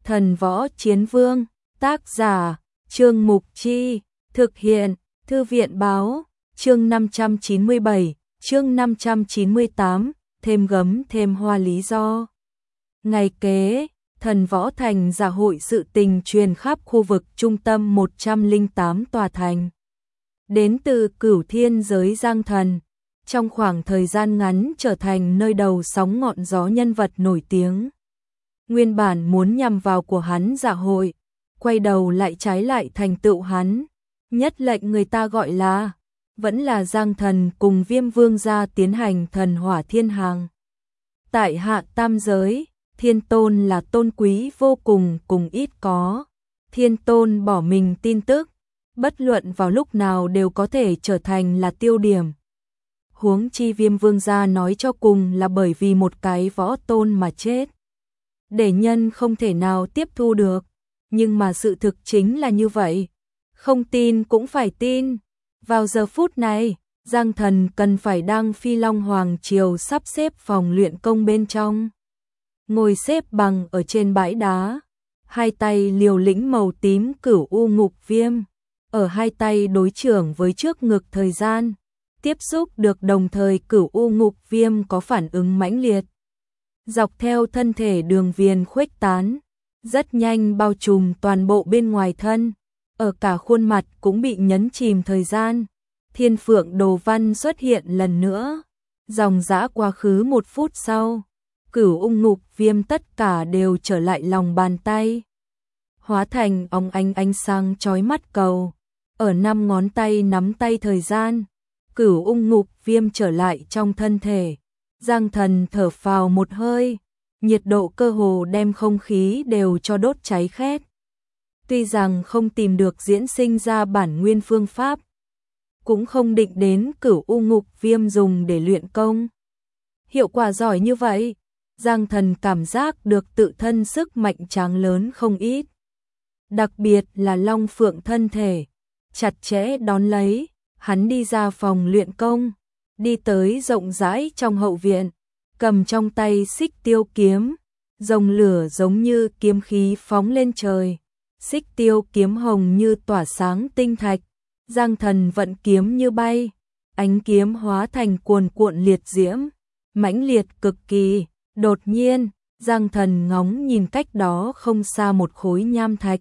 Thần Võ Chiến Vương, tác giả, Trương Mục Chi, thực hiện, Thư viện Báo, chương 597, chương 598, thêm gấm thêm hoa lý do. Ngày kế, Thần Võ Thành giả hội sự tình truyền khắp khu vực trung tâm 108 tòa thành. Đến từ Cửu Thiên giới Giang Thần, trong khoảng thời gian ngắn trở thành nơi đầu sóng ngọn gió nhân vật nổi tiếng. Nguyên bản muốn nhằm vào của hắn dạ hội, quay đầu lại trái lại thành tựu hắn, nhất lệnh người ta gọi là, vẫn là Giang Thần cùng Viêm Vương gia tiến hành thần hỏa thiên hàng. Tại hạ tam giới, Thiên Tôn là tôn quý vô cùng cùng ít có. Thiên Tôn bỏ mình tin tức, bất luận vào lúc nào đều có thể trở thành là tiêu điểm. Huống chi Viêm Vương gia nói cho cùng là bởi vì một cái võ tôn mà chết. Để nhân không thể nào tiếp thu được, nhưng mà sự thực chính là như vậy. Không tin cũng phải tin. Vào giờ phút này, Giang Thần cần phải đang Phi Long Hoàng Triều sắp xếp phòng luyện công bên trong. Ngồi xếp bằng ở trên bãi đá, hai tay liều lĩnh màu tím Cửu U Ngục Viêm, ở hai tay đối trưởng với trước ngực thời gian, tiếp xúc được đồng thời Cửu U Ngục Viêm có phản ứng mãnh liệt. Dọc theo thân thể đường viền khuếch tán, rất nhanh bao trùm toàn bộ bên ngoài thân, ở cả khuôn mặt cũng bị nhấn chìm thời gian. Thiên Phượng Đồ Văn xuất hiện lần nữa, dòng dã quá khứ 1 phút sau, Cửu U Ngục Viêm tất cả đều trở lại lòng bàn tay, hóa thành óng ánh sáng chói mắt cầu, ở 5 ngón tay nắm tay thời gian, Cửu U Ngục Viêm trở lại trong thân thể. Giang Thần thở phào một hơi, nhiệt độ cơ hồ đem không khí đều cho đốt cháy khét. Tuy rằng không tìm được diễn sinh ra bản nguyên phương pháp, cũng không định đến Cửu U Ngục Viêm dùng để luyện công. Hiệu quả giỏi như vậy, Giang Thần cảm giác được tự thân sức mạnh tráng lớn không ít. Đặc biệt là Long Phượng thân thể, chặt chẽ đón lấy, hắn đi ra phòng luyện công, đi tới rộng rãi trong hậu viện, cầm trong tay Xích Tiêu kiếm, rồng lửa giống như kiếm khí phóng lên trời, Xích Tiêu kiếm hồng như tỏa sáng tinh thạch, Giang Thần vận kiếm như bay, ánh kiếm hóa thành cuồn cuộn liệt diễm, mãnh liệt cực kỳ. Đột nhiên, Giang Thần ngóng nhìn cách đó không xa một khối nham thạch.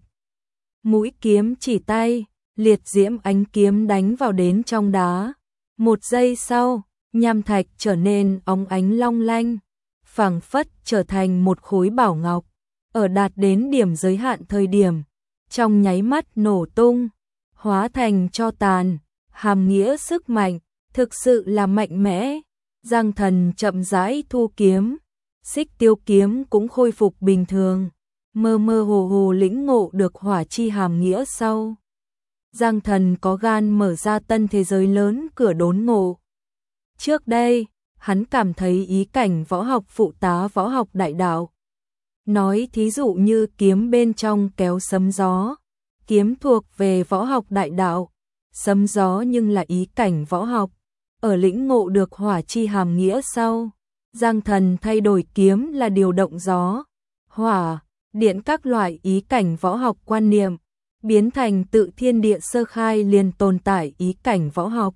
Mũi kiếm chỉ tay, liệt diễm ánh kiếm đánh vào đến trong đá. 1 giây sau, nham thạch trở nên óng ánh long lanh, phảng phất trở thành một khối bảo ngọc, ở đạt đến điểm giới hạn thời điểm, trong nháy mắt nổ tung, hóa thành tro tàn, hàm nghĩa sức mạnh, thực sự là mạnh mẽ. Giang Thần chậm rãi thu kiếm, Xích Tiêu kiếm cũng khôi phục bình thường, mơ mơ hồ hồ lĩnh ngộ được hỏa chi hàm nghĩa sau. Giang Thần có gan mở ra tân thế giới lớn cửa đốn ngộ. Trước đây, hắn cảm thấy ý cảnh võ học phụ tá võ học đại đạo. Nói thí dụ như kiếm bên trong kéo sấm gió, kiếm thuộc về võ học đại đạo, sấm gió nhưng là ý cảnh võ học. Ở lĩnh ngộ được hỏa chi hàm nghĩa sau, Giang Thần thay đổi kiếm là điều động gió, hỏa, điện các loại ý cảnh võ học quan niệm, biến thành tự thiên địa sơ khai liền tồn tại ý cảnh võ học,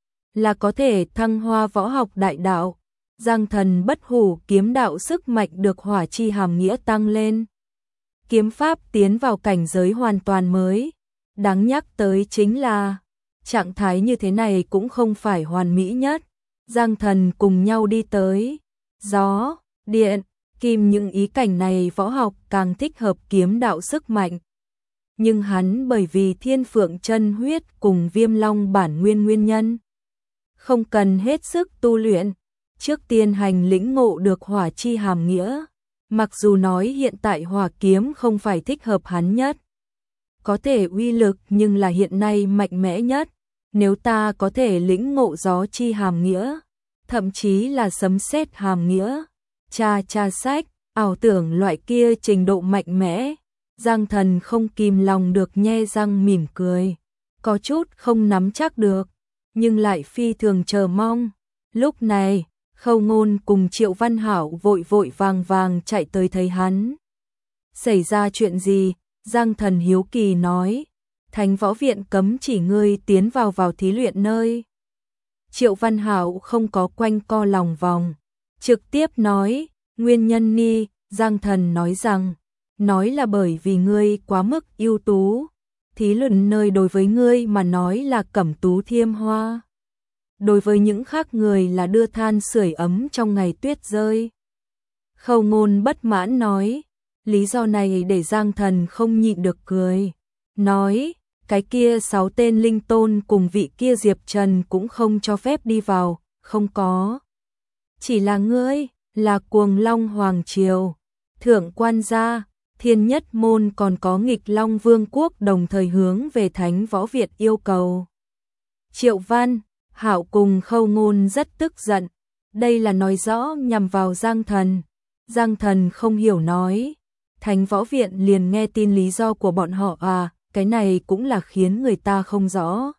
là có thể thăng hoa võ học đại đạo. Giang Thần bất hủ kiếm đạo sức mạnh được hỏa chi hàm nghĩa tăng lên. Kiếm pháp tiến vào cảnh giới hoàn toàn mới. Đáng nhắc tới chính là, trạng thái như thế này cũng không phải hoàn mỹ nhất. Giang Thần cùng nhau đi tới gió, điện, kim, những ý cảnh này võ học càng thích hợp kiếm đạo sức mạnh. Nhưng hắn bởi vì Thiên Phượng chân huyết cùng Viêm Long bản nguyên nhân, không cần hết sức tu luyện, trước tiên hành lĩnh ngộ được hỏa chi hàm nghĩa. Mặc dù nói hiện tại hỏa kiếm không phải thích hợp hắn nhất, có thể uy lực nhưng là hiện nay mạnh mẽ nhất. Nếu ta có thể lĩnh ngộ gió chi hàm nghĩa, thậm chí là sấm sét hàm nghĩa, tra sách, ảo tưởng loại kia trình độ mạnh mẽ, Giang Thần không kìm lòng được nhe răng mỉm cười, có chút không nắm chắc được, nhưng lại phi thường chờ mong. Lúc này, Khâu Ngôn cùng Triệu Văn Hảo vội vàng chạy tới thấy hắn. Xảy ra chuyện gì? Giang Thần hiếu kỳ nói. Thánh võ viện cấm chỉ ngươi tiến vào thí luyện nơi. Triệu Văn Hạo không có quanh co lòng vòng, trực tiếp nói, nguyên nhân ni, Giang Thần nói rằng, nói là bởi vì ngươi quá mức ưu tú, thí luyện nơi đối với ngươi mà nói là cẩm tú thiêm hoa. Đối với những khác người là đưa than sưởi ấm trong ngày tuyết rơi. Khâu Ngôn bất mãn nói, lý do này để Giang Thần không nhịn được cười, nói, cái kia 6 tên linh tôn cùng vị kia Diệp Trần cũng không cho phép đi vào, không có. Chỉ là ngươi, là Cuồng Long Hoàng Triều, Thượng Quan gia, Thiên Nhất Môn còn có Nghịch Long Vương quốc đồng thời hướng về Thánh Võ Viện yêu cầu. Triệu Văn Hạo cùng Khâu Ngôn rất tức giận, đây là nói rõ nhằm vào Giang Thần. Giang Thần không hiểu nói, Thánh Võ Viện liền nghe tin lý do của bọn họ à, cái này cũng là khiến người ta không rõ.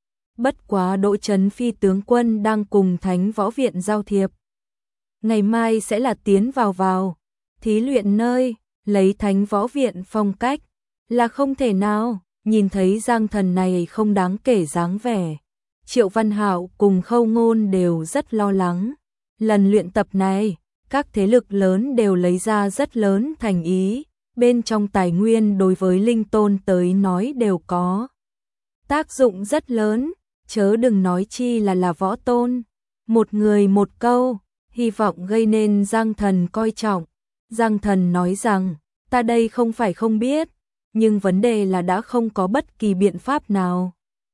Bất quá Đỗ Trấn Phi tướng quân đang cùng Thánh Võ Viện giao thiệp. Ngày mai sẽ là tiến vào thí luyện nơi, lấy Thánh Võ Viện phong cách, là không thể nào. Nhìn thấy Giang Thần này không đáng kể dáng vẻ, Triệu Văn Hạo cùng Khâu Ngôn đều rất lo lắng. Lần luyện tập này, các thế lực lớn đều lấy ra rất lớn thành ý, bên trong tài nguyên đối với linh tôn tới nói đều có tác dụng rất lớn, chớ đừng nói chi là võ tôn. Một người một câu, hy vọng gây nên Giang Thần coi trọng. Giang Thần nói rằng, ta đây không phải không biết, nhưng vấn đề là đã không có bất kỳ biện pháp nào.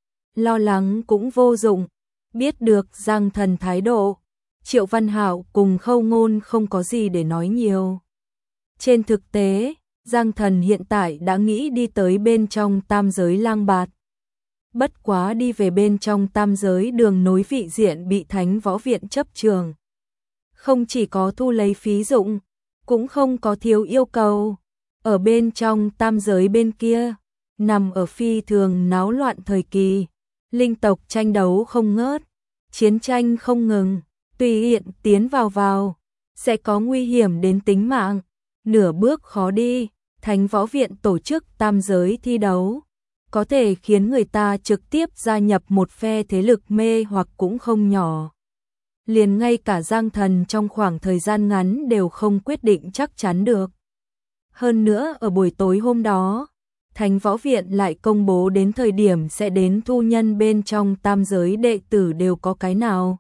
Lo lắng cũng vô dụng, biết được Giang Thần thái độ, Triệu Văn Hạo cùng Khâu Ngôn không có gì để nói nhiều. Trên thực tế, Giang Thần hiện tại đã nghĩ đi tới bên trong tam giới lang bạt. Bất quá đi về bên trong tam giới đường nối vị diện bị Thánh Võ Viện chấp trường. Không chỉ có thu lấy phí dụng, cũng không có thiếu yêu cầu. Ở bên trong tam giới bên kia, nằm ở phi thường náo loạn thời kỳ, linh tộc tranh đấu không ngớt, chiến tranh không ngừng, tùy tiện tiến vào, sẽ có nguy hiểm đến tính mạng, nửa bước khó đi. Thánh Võ Viện tổ chức tam giới thi đấu, có thể khiến người ta trực tiếp gia nhập một phe thế lực mê hoặc cũng không nhỏ. Liền ngay cả Giang Thần trong khoảng thời gian ngắn đều không quyết định chắc chắn được. Hơn nữa ở buổi tối hôm đó, Thánh Võ Viện lại công bố đến thời điểm sẽ đến thu nhân bên trong tam giới đệ tử đều có cái nào.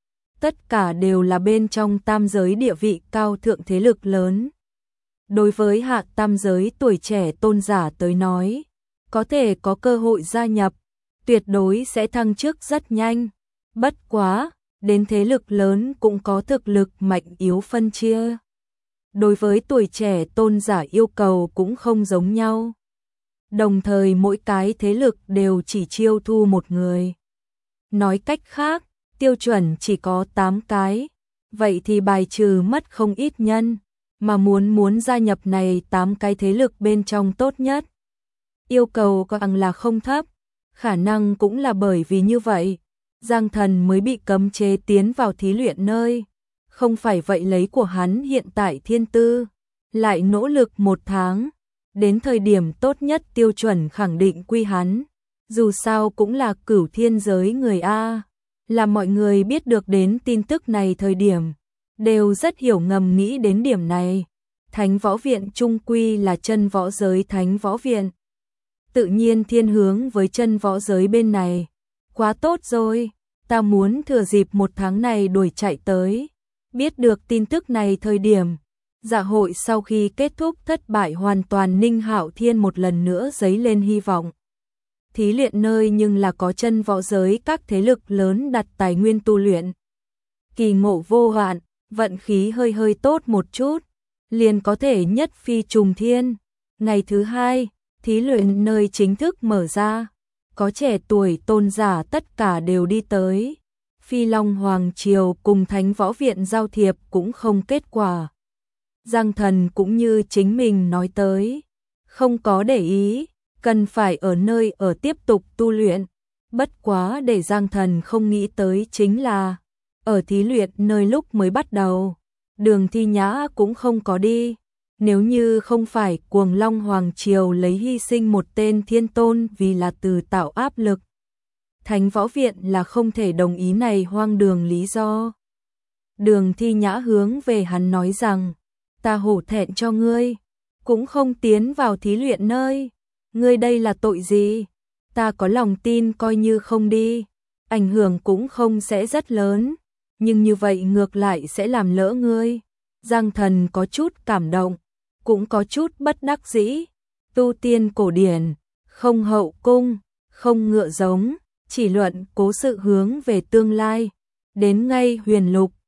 Tất cả đều là bên trong tam giới địa vị cao thượng thế lực lớn. Đối với hạ tam giới tuổi trẻ tôn giả tới nói, có thể có cơ hội gia nhập, tuyệt đối sẽ thăng chức rất nhanh. Bất quá, đến thế lực lớn cũng có thực lực mạnh yếu phân chia. Đối với tuổi trẻ tôn giả yêu cầu cũng không giống nhau. Đồng thời mỗi cái thế lực đều chỉ chiêu thu một người. Nói cách khác, tiêu chuẩn chỉ có 8 cái, vậy thì bài trừ mất không ít nhân, mà muốn gia nhập này 8 cái thế lực bên trong tốt nhất. Yêu cầu càng là không thấp, khả năng cũng là bởi vì như vậy, Giang Thần mới bị cấm chế tiến vào thí luyện nơi. Không phải vậy lấy của hắn hiện tại thiên tư, lại nỗ lực 1 tháng, đến thời điểm tốt nhất tiêu chuẩn khẳng định quy hắn. Dù sao cũng là cửu thiên giới người A, là mọi người biết được đến tin tức này thời điểm, đều rất hiểu ngầm nghĩ đến điểm này. Thánh Võ Viện trung quy là chân võ giới Thánh Võ Viện. Tự nhiên thiên hướng với chân võ giới bên này. Quá tốt rồi, ta muốn thừa dịp 1 tháng này đuổi chạy tới. Biết được tin tức này thời điểm, dạ hội sau khi kết thúc thất bại hoàn toàn, Ninh Hạo Thiên một lần nữa dấy lên hy vọng. Thí luyện nơi nhưng là có chân võ giới các thế lực lớn đặt tài nguyên tu luyện. Kỳ ngộ vô hạn, vận khí hơi tốt một chút, liền có thể nhất phi trùng thiên. Ngày thứ 2, thí luyện nơi chính thức mở ra, có trẻ tuổi tôn giả tất cả đều đi tới. Phi Long Hoàng Triều cùng Thánh Võ Viện giao thiệp cũng không kết quả. Giang Thần cũng như chính mình nói tới, không có để ý, cần phải ở nơi ở tiếp tục tu luyện. Bất quá để Giang Thần không nghĩ tới chính là, ở thí luyện nơi lúc mới bắt đầu, Đường Thi Nhã cũng không có đi. Nếu như không phải Cuồng Long Hoàng Triều lấy hy sinh một tên thiên tôn vì là từ tạo áp lực, Thánh Võ Viện là không thể đồng ý này hoang đường lý do. Đường Thi Nhã hướng về hắn nói rằng, ta hổ thẹn cho ngươi, cũng không tiến vào thí luyện nơi. Ngươi đây là tội gì? Ta có lòng tin coi như không đi, ảnh hưởng cũng không sẽ rất lớn, nhưng như vậy ngược lại sẽ làm lỡ ngươi. Giang Thần có chút cảm động, cũng có chút bất đắc dĩ. Tu tiên cổ điển, không hậu cung, không ngựa giống, chỉ luận cố sự hướng về tương lai. Đến ngay huyền lục,